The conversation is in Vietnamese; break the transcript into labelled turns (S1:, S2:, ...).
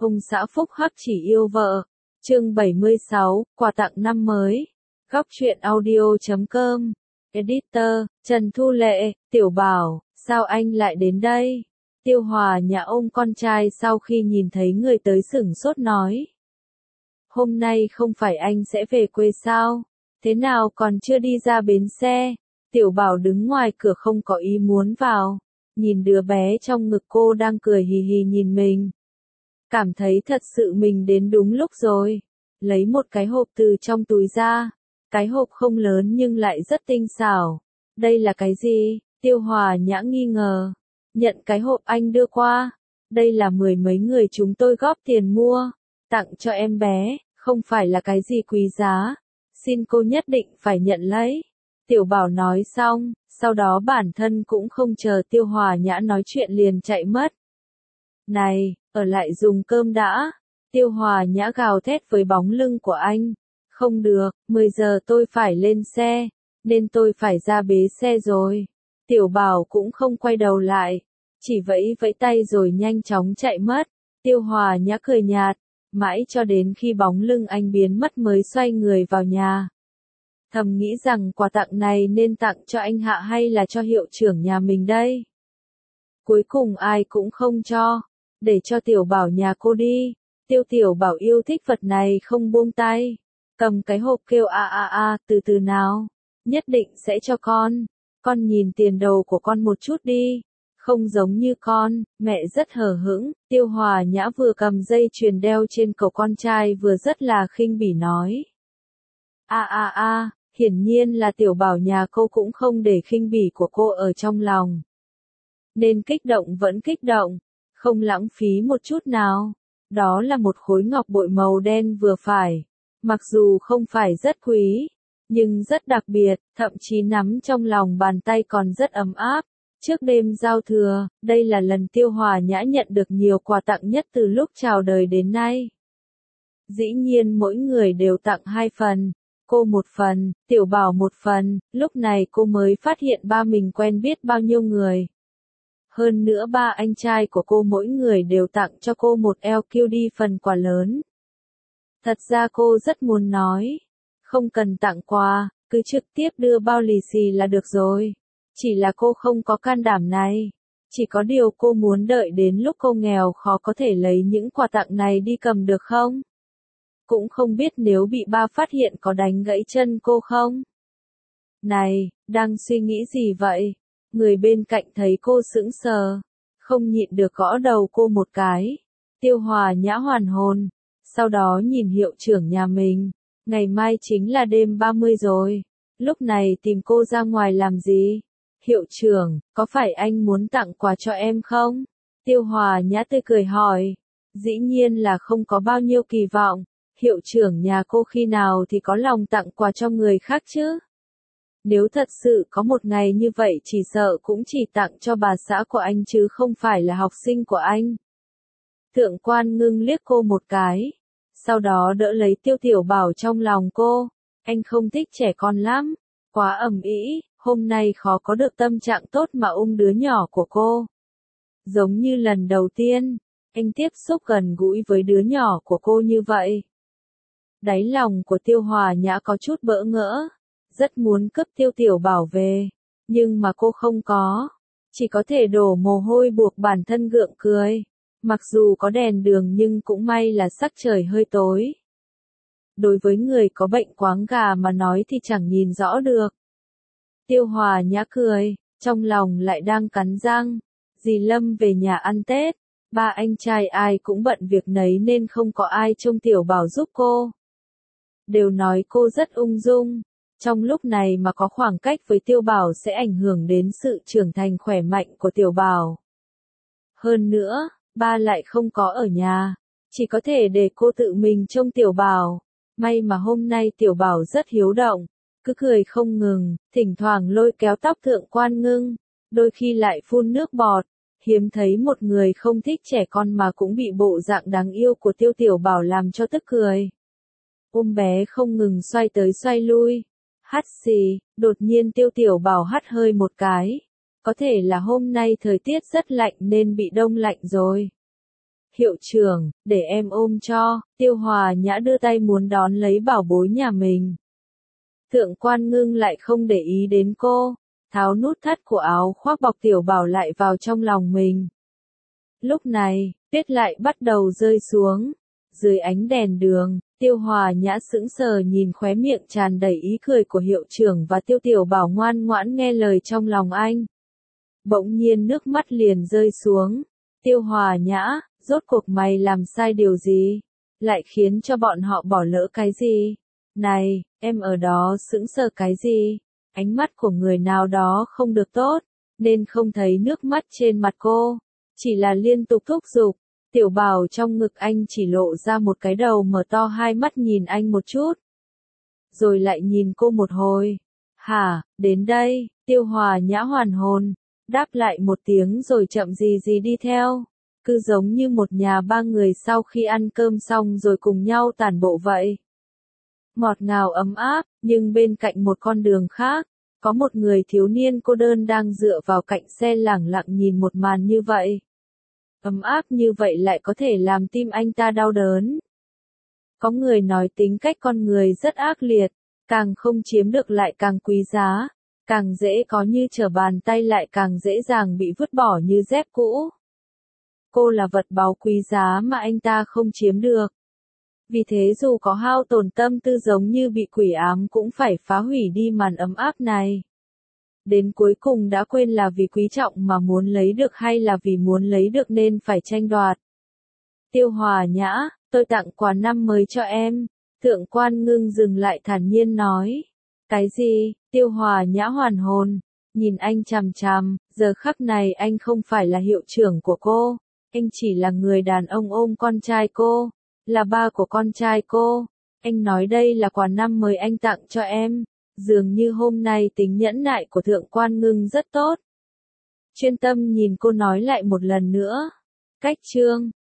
S1: Ông xã phúc hắc chỉ yêu vợ. Chương 76, quà tặng năm mới. Góc truyện audio.com. Editor, Trần Thu Lệ, Tiểu Bảo, sao anh lại đến đây? Tiêu Hòa nhà ông con trai sau khi nhìn thấy người tới sửng sốt nói. Hôm nay không phải anh sẽ về quê sao? Thế nào còn chưa đi ra bến xe? Tiểu Bảo đứng ngoài cửa không có ý muốn vào. Nhìn đứa bé trong ngực cô đang cười hì hì nhìn mình. Cảm thấy thật sự mình đến đúng lúc rồi. Lấy một cái hộp từ trong túi ra. Cái hộp không lớn nhưng lại rất tinh xảo. Đây là cái gì? Tiêu Hòa Nhã nghi ngờ. Nhận cái hộp anh đưa qua. Đây là mười mấy người chúng tôi góp tiền mua. Tặng cho em bé, không phải là cái gì quý giá. Xin cô nhất định phải nhận lấy. Tiểu Bảo nói xong, sau đó bản thân cũng không chờ Tiêu Hòa Nhã nói chuyện liền chạy mất. Này, ở lại dùng cơm đã. Tiêu Hòa Nhã gào thét với bóng lưng của anh. Không được, 10 giờ tôi phải lên xe, nên tôi phải ra bế xe rồi. Tiểu Bảo cũng không quay đầu lại, chỉ vẫy vẫy tay rồi nhanh chóng chạy mất. Tiêu Hòa Nhã cười nhạt, mãi cho đến khi bóng lưng anh biến mất mới xoay người vào nhà. Thầm nghĩ rằng quà tặng này nên tặng cho anh Hạ hay là cho hiệu trưởng nhà mình đây. Cuối cùng ai cũng không cho, để cho Tiểu Bảo nhà cô đi. Tiểu Bảo yêu thích vật này không buông tay. Cầm cái hộp kêu từ từ nào. Nhất định sẽ cho con nhìn tiền đồ của con một chút đi. Không giống như con, mẹ rất hờ hững. Tiêu Hòa Nhã vừa cầm dây chuyền đeo trên cổ con trai vừa rất là khinh bỉ nói. Hiển nhiên là Tiểu Bảo nhà cô cũng không để khinh bỉ của cô ở trong lòng. Nên kích động vẫn kích động, không lãng phí một chút nào. Đó là một khối ngọc bội màu đen vừa phải. Mặc dù không phải rất quý, nhưng rất đặc biệt, thậm chí nắm trong lòng bàn tay còn rất ấm áp. Trước đêm giao thừa, đây là lần Tiêu Hòa Nhã nhận được nhiều quà tặng nhất từ lúc chào đời đến nay. Dĩ nhiên mỗi người đều tặng 2 phần, cô 1 phần, Tiểu Bảo 1 phần, lúc này cô mới phát hiện ba mình quen biết bao nhiêu người. Hơn nữa ba anh trai của cô mỗi người đều tặng cho cô một LQD phần quà lớn. Thật ra cô rất muốn nói, không cần tặng quà, cứ trực tiếp đưa bao lì xì là được rồi. Chỉ là cô không có can đảm này. Chỉ có điều cô muốn đợi đến lúc cô nghèo khó có thể lấy những quà tặng này đi cầm được không? Cũng không biết nếu bị ba phát hiện có đánh gãy chân cô không? Này, đang suy nghĩ gì vậy? Người bên cạnh thấy cô sững sờ, không nhịn được gõ đầu cô một cái. Tiêu Hòa Nhã hoàn hồn, sau đó nhìn hiệu trưởng nhà mình. Ngày mai chính là đêm 30 rồi, lúc này tìm cô ra ngoài làm gì? Hiệu trưởng, có phải anh muốn tặng quà cho em không? Tiêu Hòa Nhã tươi cười hỏi. Dĩ nhiên là không có bao nhiêu kỳ vọng. Hiệu trưởng nhà cô khi nào thì có lòng tặng quà cho người khác chứ? Nếu thật sự có một ngày như vậy chỉ sợ cũng chỉ tặng cho bà xã của anh chứ không phải là học sinh của anh. Thượng quan Ngưng liếc cô một cái, sau đó đỡ lấy Tiểu Bảo trong lòng cô. Anh không thích trẻ con lắm, quá ầm ĩ, hôm nay khó có được tâm trạng tốt mà ôm đứa nhỏ của cô. Giống như lần đầu tiên, anh tiếp xúc gần gũi với đứa nhỏ của cô như vậy. Đáy lòng của Tiêu Hòa Nhã có chút bỡ ngỡ. Rất muốn cướp Tiểu Bảo về, nhưng mà cô không có. Chỉ có thể đổ mồ hôi buộc bản thân gượng cười. Mặc dù có đèn đường nhưng cũng may là sắc trời hơi tối. Đối với người có bệnh quáng gà mà nói thì chẳng nhìn rõ được. Tiêu Hòa Nhã cười, trong lòng lại đang cắn răng. Dì Lâm về nhà ăn Tết, ba anh trai ai cũng bận việc nấy nên không có ai trông Tiểu Bảo giúp cô. Đều nói cô rất ung dung. Trong lúc này mà có khoảng cách với Tiểu Bảo sẽ ảnh hưởng đến sự trưởng thành khỏe mạnh của Tiểu Bảo. Hơn nữa, ba lại không có ở nhà, chỉ có thể để cô tự mình trông Tiểu Bảo. May mà hôm nay Tiểu Bảo rất hiếu động, cứ cười không ngừng, thỉnh thoảng lôi kéo tóc Thượng quan Ngưng, đôi khi lại phun nước bọt. Hiếm thấy một người không thích trẻ con mà cũng bị bộ dạng đáng yêu của Tiểu Bảo làm cho tức cười. Ôm bé không ngừng xoay tới xoay lui. Hắt xì, đột nhiên Tiểu Bảo hắt hơi một cái. Có thể là hôm nay thời tiết rất lạnh nên bị đông lạnh rồi. Hiệu trưởng, để em ôm cho. Tiêu Hòa Nhã đưa tay muốn đón lấy bảo bối nhà mình. Thượng Quan Ngưng lại không để ý đến cô, tháo nút thắt của áo khoác bọc Tiểu Bảo lại vào trong lòng mình. Lúc này, tuyết lại bắt đầu rơi xuống. Dưới ánh đèn đường, Tiêu Hòa Nhã sững sờ nhìn khóe miệng tràn đầy ý cười của hiệu trưởng và Tiểu Bảo ngoan ngoãn nghe lời trong lòng anh. Bỗng nhiên nước mắt liền rơi xuống. Tiêu Hòa Nhã, rốt cuộc mày làm sai điều gì? Lại khiến cho bọn họ bỏ lỡ cái gì? Này, em ở đó sững sờ cái gì? Ánh mắt của người nào đó không được tốt, nên không thấy nước mắt trên mặt cô. Chỉ là liên tục thúc giục. Tiểu Bảo trong ngực anh chỉ lộ ra một cái đầu mở to hai mắt nhìn anh một chút. Rồi lại nhìn cô một hồi. Hả, đến đây, Tiêu Hòa Nhã hoàn hồn. Đáp lại một tiếng rồi chậm gì gì đi theo. Cứ giống như một nhà ba người sau khi ăn cơm xong rồi cùng nhau tản bộ vậy. Ngọt ngào ấm áp, nhưng bên cạnh một con đường khác, có một người thiếu niên cô đơn đang dựa vào cạnh xe lẳng lặng nhìn một màn như vậy. Ấm áp như vậy lại có thể làm tim anh ta đau đớn. Có người nói tính cách con người rất ác liệt, càng không chiếm được lại càng quý giá, càng dễ có như trở bàn tay lại càng dễ dàng bị vứt bỏ như dép cũ. Cô là vật báu quý giá mà anh ta không chiếm được. Vì thế dù có hao tổn tâm tư giống như bị quỷ ám cũng phải phá hủy đi màn ấm áp này. Đến cuối cùng đã quên là vì quý trọng mà muốn lấy được hay là vì muốn lấy được nên phải tranh đoạt. Tiêu Hòa Nhã, tôi tặng quà năm mới cho em. Thượng Quan Ngưng dừng lại thản nhiên nói. Cái gì? Tiêu Hòa Nhã hoàn hồn, nhìn anh chằm chằm, giờ khắc này anh không phải là hiệu trưởng của cô, anh chỉ là người đàn ông ôm con trai cô, là ba của con trai cô. Anh nói đây là quà năm mới anh tặng cho em. Dường như hôm nay tính nhẫn nại của Thượng Quan Ngưng rất tốt. Chuyên tâm nhìn cô nói lại một lần nữa. Cách chương